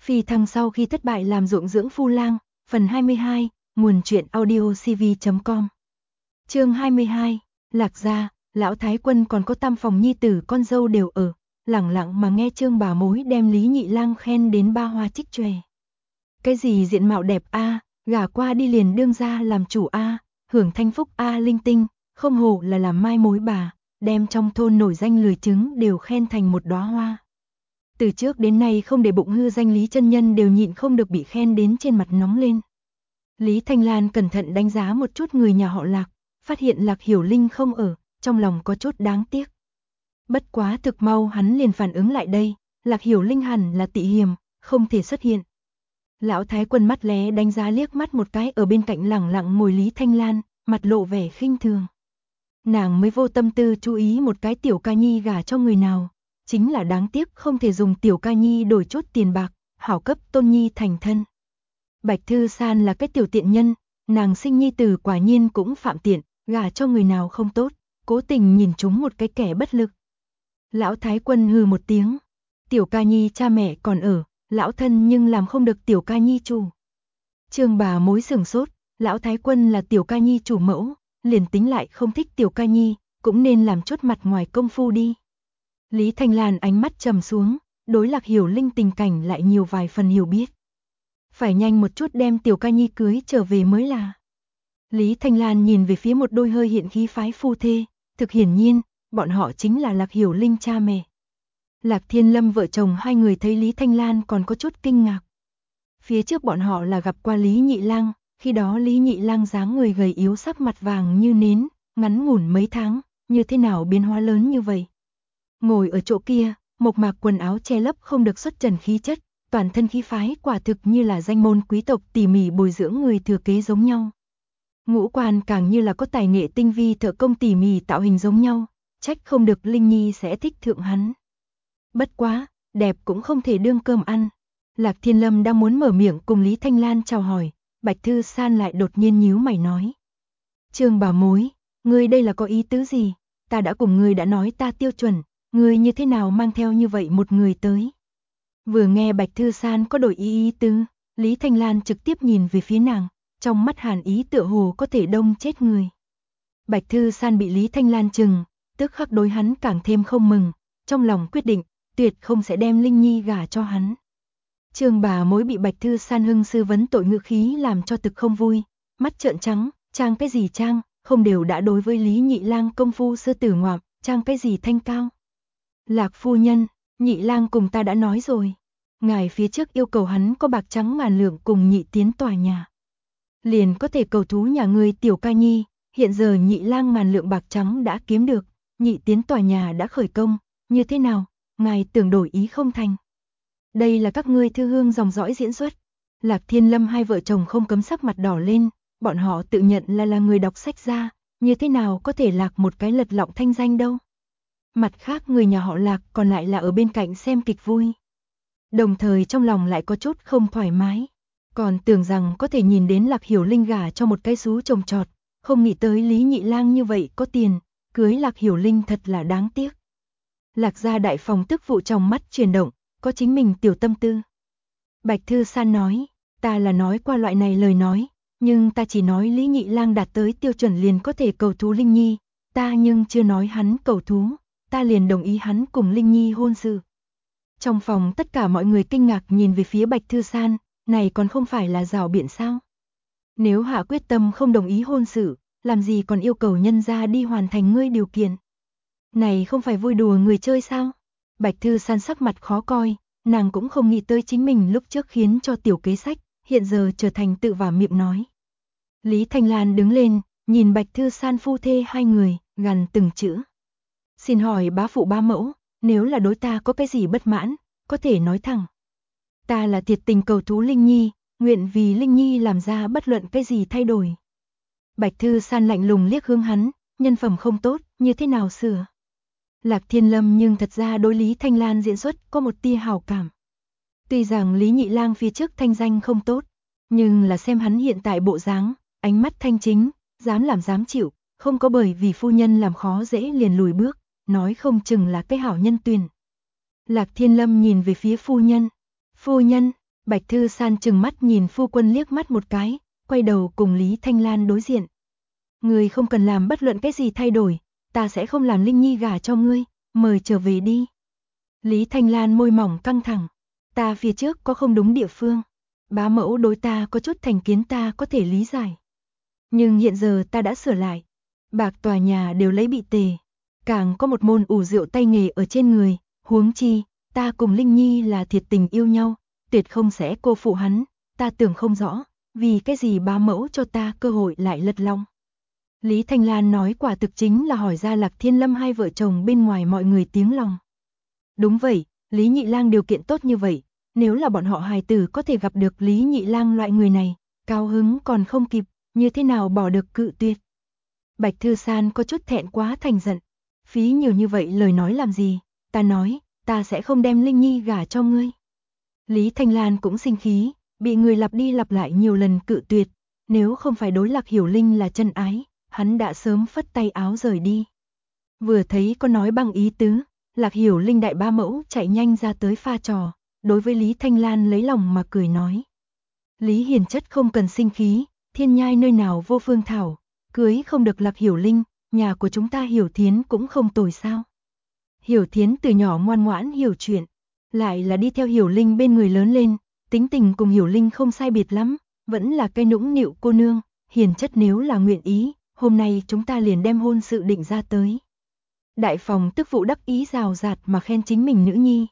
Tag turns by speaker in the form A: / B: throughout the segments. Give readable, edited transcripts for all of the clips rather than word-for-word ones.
A: Phi thăng sau khi thất bại làm ruộng dưỡng phu lang, phần 22, nguồn truyện audio cv.com. Chương 22, Lạc gia, lão thái quân còn có tam phòng nhi tử con dâu đều ở, lẳng lặng mà nghe Trương bà mối đem Lý Nhị Lang khen đến ba hoa trích chòe. Cái gì diện mạo đẹp a, gả qua đi liền đương gia làm chủ a, hưởng thanh phúc a linh tinh, không hổ là làm mai mối bà, đem trong thôn nổi danh lười trứng đều khen thành một đóa hoa. Từ trước đến nay không để bụng hư danh Lý chân nhân đều nhịn không được bị khen đến trên mặt nóng lên. Lý Thanh Lan cẩn thận đánh giá một chút người nhà họ Lạc, phát hiện Lạc Hiểu Linh không ở, trong lòng có chút đáng tiếc. Bất quá thực mau hắn liền phản ứng lại đây, Lạc Hiểu Linh hẳn là tị hiềm, không thể xuất hiện. Lão thái quân mắt lé đánh giá liếc mắt một cái ở bên cạnh lẳng lặng ngồi Lý Thanh Lan, mặt lộ vẻ khinh thường. Nàng mới vô tâm tư chú ý một cái tiểu ca nhi gả cho người nào, chính là đáng tiếc không thể dùng tiểu ca nhi đổi chút tiền bạc, hảo cấp tôn nhi thành thân. Bạch Thư San là cái tiểu tiện nhân, nàng sinh nhi tử quả nhiên cũng phạm tiện, gả cho người nào không tốt, cố tình nhìn chúng một cái kẻ bất lực. Lão thái quân hừ một tiếng, tiểu ca nhi cha mẹ còn ở, lão thân nhưng làm không được tiểu ca nhi chủ. Trương bà mối sửng sốt, lão thái quân là tiểu ca nhi chủ mẫu, liền tính lại không thích tiểu ca nhi, cũng nên làm chút mặt ngoài công phu đi. Lý Thanh Lan ánh mắt trầm xuống, đối Lạc Hiểu Linh tình cảnh lại nhiều vài phần hiểu biết. Phải nhanh một chút đem tiểu ca nhi cưới trở về mới là. Lý Thanh Lan nhìn về phía một đôi hơi hiện khí phái phu thê, thực hiển nhiên, bọn họ chính là Lạc Hiểu Linh cha mẹ. Lạc Thiên Lâm vợ chồng hai người thấy Lý Thanh Lan còn có chút kinh ngạc. Phía trước bọn họ là gặp qua Lý Nhị Lang, khi đó Lý Nhị Lang dáng người gầy yếu sắc mặt vàng như nến, ngắn ngủn mấy tháng, như thế nào biến hóa lớn như vậy. Ngồi ở chỗ kia, mộc mạc quần áo che lấp không được xuất trần khí chất, toàn thân khí phái quả thực như là danh môn quý tộc tỉ mỉ bồi dưỡng người thừa kế giống nhau. Ngũ quan càng như là có tài nghệ tinh vi thợ công tỉ mỉ tạo hình giống nhau, trách không được Linh Nhi sẽ thích thượng hắn. Bất quá, đẹp cũng không thể đương cơm ăn. Lạc Thiên Lâm đang muốn mở miệng cùng Lý Thanh Lan chào hỏi, Bạch Thư San lại đột nhiên nhíu mày nói. Trương bà mối, ngươi đây là có ý tứ gì? Ta đã cùng ngươi đã nói ta tiêu chuẩn, ngươi như thế nào mang theo như vậy một người tới? Vừa nghe Bạch Thư San có đổi ý tứ, Lý Thanh Lan trực tiếp nhìn về phía nàng, trong mắt hàn ý tựa hồ có thể đông chết người. Bạch Thư San bị Lý Thanh Lan chừng, tức khắc đối hắn càng thêm không mừng, trong lòng quyết định, tuyệt không sẽ đem Linh Nhi gả cho hắn. Trương bà mối bị Bạch Thư San hưng sư vấn tội ngữ khí làm cho thực không vui, mắt trợn trắng, trang cái gì trang, không đều đã đối với Lý Nhị Lang công phu sư tử ngoạm, trang cái gì thanh cao. Lạc phu nhân, Nhị Lang cùng ta đã nói rồi, ngài phía trước yêu cầu hắn có bạc trắng ngàn lượng cùng nhị tiến tòa nhà. Liền có thể cầu thú nhà người tiểu ca nhi, hiện giờ Nhị Lang ngàn lượng bạc trắng đã kiếm được, nhị tiến tòa nhà đã khởi công, như thế nào, ngài tưởng đổi ý không thành. Đây là các ngươi thư hương dòng dõi diễn xuất. Lạc Thiên Lâm hai vợ chồng không cấm sắc mặt đỏ lên, bọn họ tự nhận là người đọc sách ra, như thế nào có thể lạc một cái lật lọng thanh danh đâu. Mặt khác người nhà họ Lạc còn lại là ở bên cạnh xem kịch vui. Đồng thời trong lòng lại có chút không thoải mái, còn tưởng rằng có thể nhìn đến Lạc Hiểu Linh gả cho một cái xú trồng trọt, không nghĩ tới Lý Nhị Lang như vậy có tiền, cưới Lạc Hiểu Linh thật là đáng tiếc. Lạc gia đại phòng tức vụ trong mắt chuyển động, có chính mình tiểu tâm tư. Bạch Thư San nói, ta là nói qua loại này lời nói, nhưng ta chỉ nói Lý Nhị Lang đạt tới tiêu chuẩn liền có thể cầu thú Linh Nhi, ta nhưng chưa nói hắn cầu thú, ta liền đồng ý hắn cùng Linh Nhi hôn sự. Trong phòng tất cả mọi người kinh ngạc nhìn về phía Bạch Thư San, này còn không phải là rào biện sao? Nếu hạ quyết tâm không đồng ý hôn sự, làm gì còn yêu cầu nhân gia đi hoàn thành ngươi điều kiện? Này không phải vui đùa người chơi sao? Bạch Thư San sắc mặt khó coi, nàng cũng không nghĩ tới chính mình lúc trước khiến cho tiểu kế sách, hiện giờ trở thành tự vả miệng nói. Lý Thanh Lan đứng lên, nhìn Bạch Thư San phu thê hai người, gằn từng chữ. Xin hỏi bá phụ bá mẫu, nếu là đối ta có cái gì bất mãn, có thể nói thẳng. Ta là thiệt tình cầu thú Linh Nhi, nguyện vì Linh Nhi làm ra bất luận cái gì thay đổi. Bạch Thư San lạnh lùng liếc hướng hắn, nhân phẩm không tốt, như thế nào sửa? Lạc Thiên Lâm nhưng thật ra đối Lý Thanh Lan diễn xuất có một tia hảo cảm. Tuy rằng Lý Nhị Lang phía trước thanh danh không tốt, nhưng là xem hắn hiện tại bộ dáng, ánh mắt thanh chính, dám làm dám chịu, không có bởi vì phu nhân làm khó dễ liền lùi bước, nói không chừng là cái hảo nhân tuyển. Lạc Thiên Lâm nhìn về phía phu nhân. Phu nhân, Bạch Thư San trừng mắt nhìn phu quân liếc mắt một cái, quay đầu cùng Lý Thanh Lan đối diện. Ngươi không cần làm bất luận cái gì thay đổi, ta sẽ không làm Linh Nhi gả cho ngươi, mời trở về đi. Lý Thanh Lan môi mỏng căng thẳng, ta phía trước có không đúng địa phương, bá mẫu đối ta có chút thành kiến ta có thể lý giải. Nhưng hiện giờ ta đã sửa lại, bạc tòa nhà đều lấy bị tề, càng có một môn ủ rượu tay nghề ở trên người, huống chi, ta cùng Linh Nhi là thiệt tình yêu nhau, tuyệt không sẽ cô phụ hắn, ta tưởng không rõ, vì cái gì bá mẫu cho ta cơ hội lại lật lọng. Lý Thanh Lan nói quả thực chính là hỏi ra Lạc Thiên Lâm hai vợ chồng bên ngoài mọi người tiếng lòng. Đúng vậy, Lý Nhị Lang điều kiện tốt như vậy, nếu là bọn họ hài tử có thể gặp được Lý Nhị Lang loại người này, cao hứng còn không kịp, như thế nào bỏ được cự tuyệt. Bạch Thư San có chút thẹn quá thành giận, phí nhiều như vậy lời nói làm gì, ta nói, ta sẽ không đem Linh Nhi gả cho ngươi. Lý Thanh Lan cũng sinh khí, bị người lặp đi lặp lại nhiều lần cự tuyệt, nếu không phải đối Lạc Hiểu Linh là chân ái, hắn đã sớm phất tay áo rời đi. Vừa thấy có nói bằng ý tứ, Lạc Hiểu Linh đại ba mẫu chạy nhanh ra tới pha trò, đối với Lý Thanh Lan lấy lòng mà cười nói. Lý Hiền chất không cần sinh khí, thiên nhai nơi nào vô phương thảo, cưới không được Lạc Hiểu Linh, nhà của chúng ta Hiểu Thiến cũng không tồi sao. Hiểu Thiến từ nhỏ ngoan ngoãn hiểu chuyện, lại là đi theo Hiểu Linh bên người lớn lên, tính tình cùng Hiểu Linh không sai biệt lắm, vẫn là cây nũng nịu cô nương, Hiền chất nếu là nguyện ý, hôm nay chúng ta liền đem hôn sự định ra tới. Đại phòng tức phụ đắc ý rào rạt mà khen chính mình nữ nhi.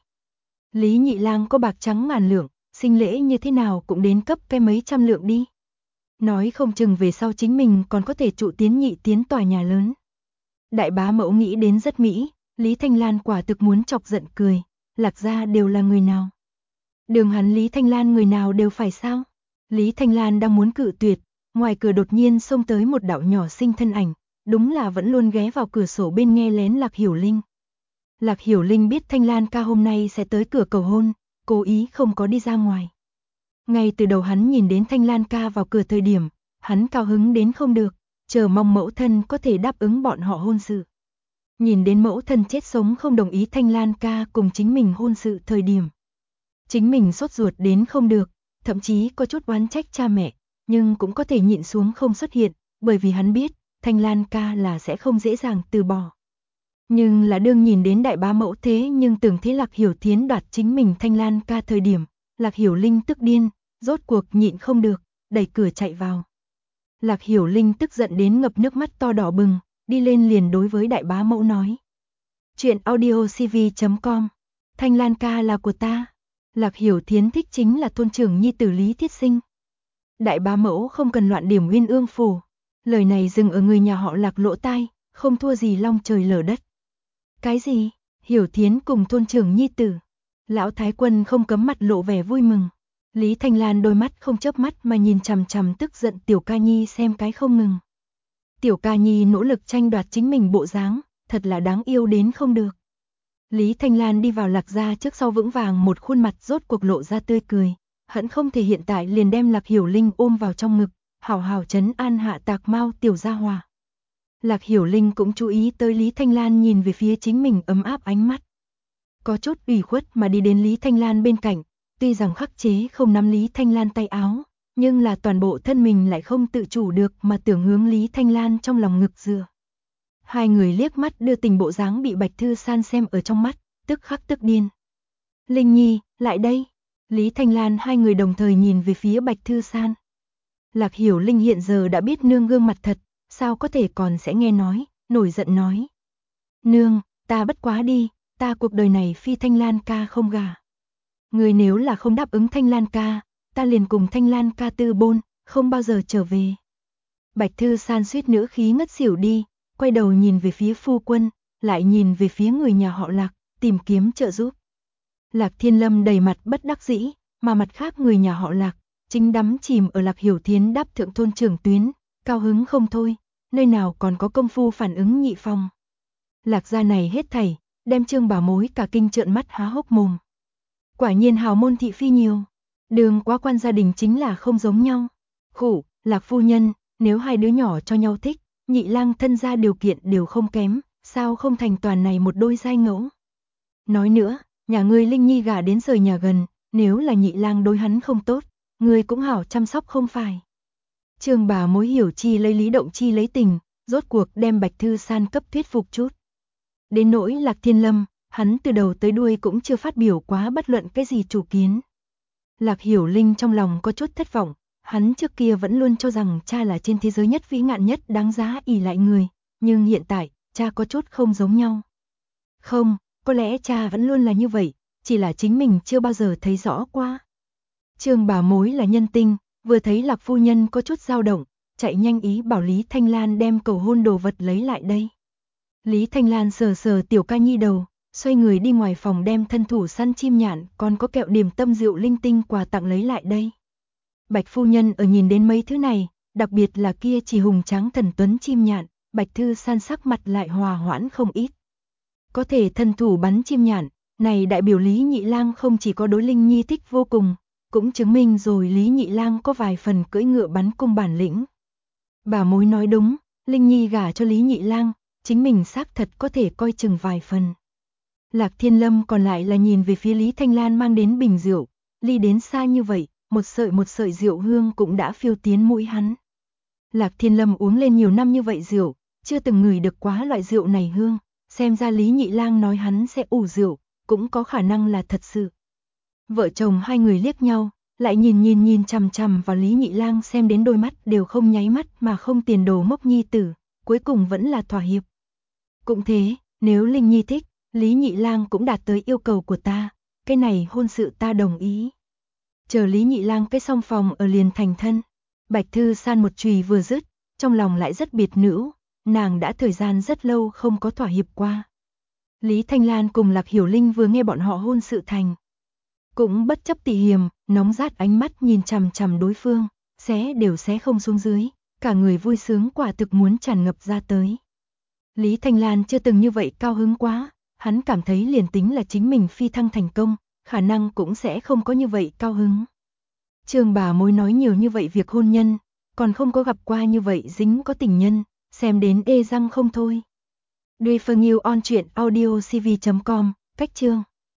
A: Lý Nhị Lang có bạc trắng ngàn lượng, sinh lễ như thế nào cũng đến cấp cái mấy trăm lượng đi. Nói không chừng về sau chính mình còn có thể trụ tiến nhị tiến tòa nhà lớn. Đại bá mẫu nghĩ đến rất mỹ, Lý Thanh Lan quả thực muốn chọc giận cười, Lạc gia đều là người nào. Đường hắn Lý Thanh Lan người nào đều phải sao? Lý Thanh Lan đang muốn cự tuyệt, ngoài cửa đột nhiên xông tới một đạo nhỏ xinh thân ảnh, đúng là vẫn luôn ghé vào cửa sổ bên nghe lén Lạc Hiểu Linh. Lạc Hiểu Linh biết Thanh Lan ca hôm nay sẽ tới cửa cầu hôn, cố ý không có đi ra ngoài. Ngay từ đầu hắn nhìn đến Thanh Lan ca vào cửa thời điểm, hắn cao hứng đến không được, chờ mong mẫu thân có thể đáp ứng bọn họ hôn sự. Nhìn đến mẫu thân chết sống không đồng ý Thanh Lan ca cùng chính mình hôn sự thời điểm. Chính mình sốt ruột đến không được, thậm chí có chút oán trách cha mẹ, nhưng cũng có thể nhịn xuống không xuất hiện, bởi vì hắn biết, Thanh Lan ca là sẽ không dễ dàng từ bỏ. Nhưng là đương nhìn đến đại bá mẫu thế nhưng tưởng thế Lạc Hiểu Thiến đoạt chính mình Thanh Lan ca thời điểm, Lạc Hiểu Linh tức điên, rốt cuộc nhịn không được, đẩy cửa chạy vào. Lạc Hiểu Linh tức giận đến ngập nước mắt to đỏ bừng, đi lên liền đối với đại bá mẫu nói. Chuyện audiocv.com, Thanh Lan ca là của ta. Lạc Hiểu Thiến thích chính là thôn trưởng nhi tử Lý Thiết Sinh. Đại bá mẫu không cần loạn điểm Uyên Ương phủ, lời này dừng ở người nhà họ Lạc lỗ tai, không thua gì long trời lở đất. Cái gì? Hiểu Thiến cùng thôn trưởng nhi tử. Lão Thái Quân không cấm mặt lộ vẻ vui mừng. Lý Thanh Lan đôi mắt không chớp mắt mà nhìn chằm chằm tức giận Tiểu Ca Nhi xem cái không ngừng. Tiểu Ca Nhi nỗ lực tranh đoạt chính mình bộ dáng, thật là đáng yêu đến không được. Lý Thanh Lan đi vào Lạc gia trước sau vững vàng một khuôn mặt rốt cuộc lộ ra tươi cười, hận không thể hiện tại liền đem Lạc Hiểu Linh ôm vào trong ngực, hảo hảo trấn an hạ Tạc Mao tiểu gia hòa. Lạc Hiểu Linh cũng chú ý tới Lý Thanh Lan nhìn về phía chính mình ấm áp ánh mắt. Có chút ủy khuất mà đi đến Lý Thanh Lan bên cạnh, tuy rằng khắc chế không nắm Lý Thanh Lan tay áo, nhưng là toàn bộ thân mình lại không tự chủ được mà tưởng hướng Lý Thanh Lan trong lòng ngực dựa. Hai người liếc mắt đưa tình bộ dáng bị Bạch Thư San xem ở trong mắt, tức khắc tức điên. Linh Nhi, lại đây. Lý Thanh Lan hai người đồng thời nhìn về phía Bạch Thư San. Lạc Hiểu Linh hiện giờ đã biết nương gương mặt thật, sao có thể còn sẽ nghe nói, nổi giận nói. Nương, ta bất quá đi, ta cuộc đời này phi Thanh Lan ca không gả. Người nếu là không đáp ứng Thanh Lan ca, ta liền cùng Thanh Lan ca tư bôn, không bao giờ trở về. Bạch Thư San suýt nữa khí ngất xỉu đi, quay đầu nhìn về phía phu quân, lại nhìn về phía người nhà họ Lạc, tìm kiếm trợ giúp. Lạc Thiên Lâm đầy mặt bất đắc dĩ, mà mặt khác người nhà họ Lạc, chính đắm chìm ở Lạc Hiểu Thiến đáp thượng thôn trưởng tuyến, cao hứng không thôi, nơi nào còn có công phu phản ứng nhị phong. Lạc gia này hết thảy, đem Trương Bảo Mối cả kinh trợn mắt há hốc mồm. Quả nhiên hào môn thị phi nhiều, đường quá quan gia đình chính là không giống nhau. Khủ, Lạc phu nhân, nếu hai đứa nhỏ cho nhau thích, Nhị Lang thân gia điều kiện đều không kém, sao không thành toàn này một đôi giai ngẫu. Nói nữa, nhà ngươi Linh Nhi gả đến rời nhà gần, nếu là nhị lang đối hắn không tốt, người cũng hảo chăm sóc không phải. Trương bà mối hiểu chi lấy lý động chi lấy tình, rốt cuộc đem Bạch Thư San cấp thuyết phục chút. Đến nỗi Lạc Thiên Lâm, hắn từ đầu tới đuôi cũng chưa phát biểu quá bất luận cái gì chủ kiến. Lạc Hiểu Linh trong lòng có chút thất vọng, hắn trước kia vẫn luôn cho rằng cha là trên thế giới nhất vĩ ngạn nhất đáng giá ỷ lại người, nhưng hiện tại, cha có chút không giống nhau. Không, có lẽ cha vẫn luôn là như vậy, chỉ là chính mình chưa bao giờ thấy rõ qua. Trương bà mối là nhân tinh, vừa thấy Lạc phu nhân có chút dao động, chạy nhanh ý bảo Lý Thanh Lan đem cầu hôn đồ vật lấy lại đây. Lý Thanh Lan sờ sờ tiểu ca nhi đầu, xoay người đi ngoài phòng đem thân thủ săn chim nhạn còn có kẹo điểm tâm rượu linh tinh quà tặng lấy lại đây. Bạch phu nhân ở nhìn đến mấy thứ này, đặc biệt là kia chỉ hùng tráng thần tuấn chim nhạn, Bạch Thư San sắc mặt lại hòa hoãn không ít. Có thể thân thủ bắn chim nhạn, này đại biểu Lý Nhị Lang không chỉ có đối Linh Nhi thích vô cùng, cũng chứng minh rồi Lý Nhị Lang có vài phần cưỡi ngựa bắn cung bản lĩnh. Bà mối nói đúng, Linh Nhi gả cho Lý Nhị Lang, chính mình xác thật có thể coi chừng vài phần. Lạc Thiên Lâm còn lại là nhìn về phía Lý Thanh Lan mang đến bình rượu, ly đến xa như vậy, một sợi rượu hương cũng đã phiêu tiến mũi hắn. Lạc Thiên Lâm uống lên nhiều năm như vậy rượu, chưa từng ngửi được quá loại rượu này hương, xem ra Lý Nhị Lang nói hắn sẽ ủ rượu, cũng có khả năng là thật sự. Vợ chồng hai người liếc nhau, lại nhìn chằm chằm vào Lý Nhị Lang xem đến đôi mắt đều không nháy mắt mà không tiền đồ mốc nhi tử, cuối cùng vẫn là thỏa hiệp. Cũng thế, nếu Linh Nhi thích, Lý Nhị Lang cũng đạt tới yêu cầu của ta, cái này hôn sự ta đồng ý. Chờ Lý Nhị Lang cái xong phòng ở liền thành thân. Bạch Thư San một chùy vừa dứt, trong lòng lại rất biệt nữ, nàng đã thời gian rất lâu không có thỏa hiệp qua. Lý Thanh Lan cùng Lạc Hiểu Linh vừa nghe bọn họ hôn sự thành, cũng bất chấp tỉ hiềm, nóng rát ánh mắt nhìn chằm chằm đối phương, xé không xuống dưới, cả người vui sướng quả thực muốn tràn ngập ra tới. Lý Thanh Lan chưa từng như vậy cao hứng quá, hắn cảm thấy liền tính là chính mình phi thăng thành công, khả năng cũng sẽ không có như vậy cao hứng. Trương bà mối nói nhiều như vậy việc hôn nhân, còn không có gặp qua như vậy dính có tình nhân, xem đến ê răng không thôi. Duy Phương Yêu on truyện audio cv.com, cách chương